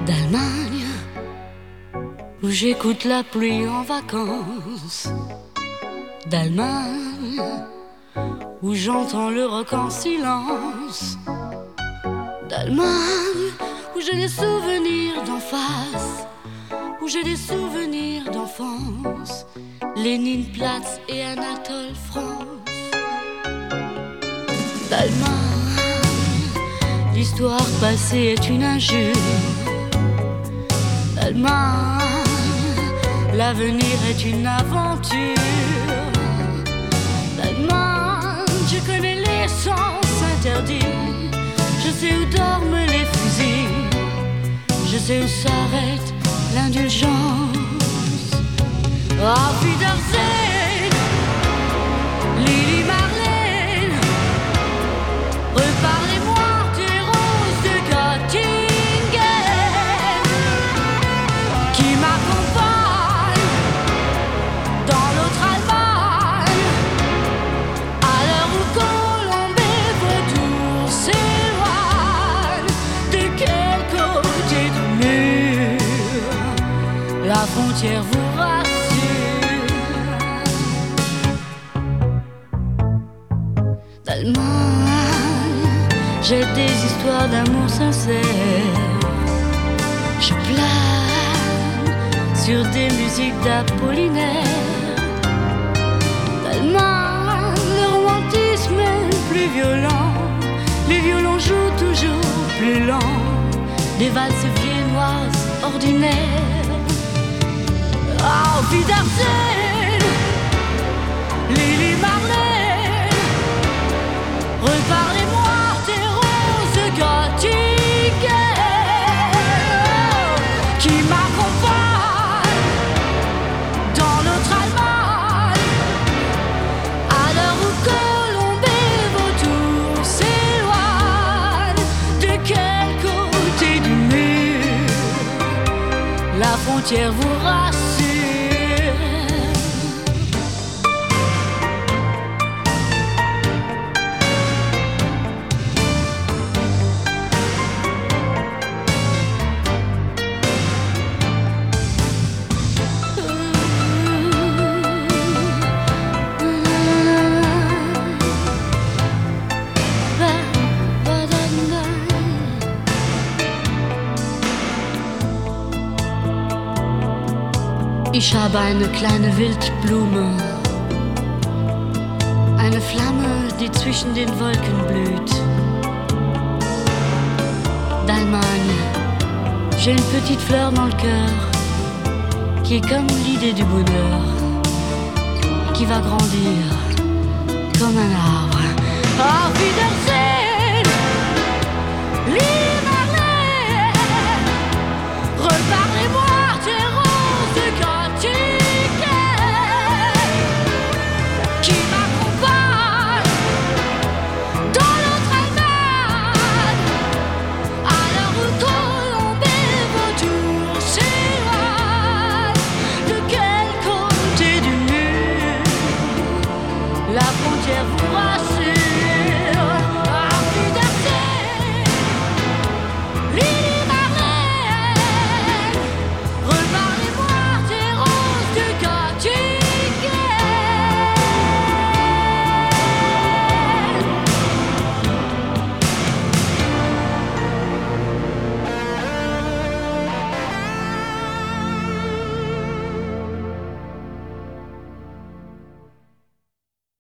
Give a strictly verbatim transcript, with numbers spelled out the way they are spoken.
d'Allemagne, où j'écoute la pluie en vacances, d'Allemagne, où j'entends le rock en silence, d'Allemagne, où j'ai des souvenirs d'en face, où j'ai des souvenirs d'enfance, Léninplatz et Anatole France. D'Allemagne, l'histoire passée est une injure. D'Allemagne, l'avenir est une aventure. D'Allemagne, je connais les sens interdits. Je sais où dorment les fusils. Je sais où s'arrête l'indulgence. Auf Wiedersehen, Lili Marlène. Reparlez-moi des roses de Göttingen qui m'accompagnent dans l'autre Allemagne, à l'heure où Colombe et Vautour s'éloignent. De quel côté du mur la frontière vous rassure? D'Allemagne, j'ai des histoires d'amour sincère. Je plane sur des musiques d'Apollinaire. D'Allemagne, le romantisme est plus violent. Les violons jouent toujours plus lent. Des valses viennoises ordinaires. Auf Wiedersehen, Lili Marlène. Reparlez-moi des roses de Göttingen qui m'accompagnent dans l'autre Allemagne, à l'heure où Colombe et Vautour s'éloignent. De quel côté du mur la frontière vous rassure? Ich habe eine kleine Wildblume, eine Flamme, die zwischen den Wolken blüht. D'Allemagne, j'ai une petite fleur dans le cœur, qui est comme l'idée du bonheur, qui va grandir comme un arbre. Auf Wiedersehen, Liebe.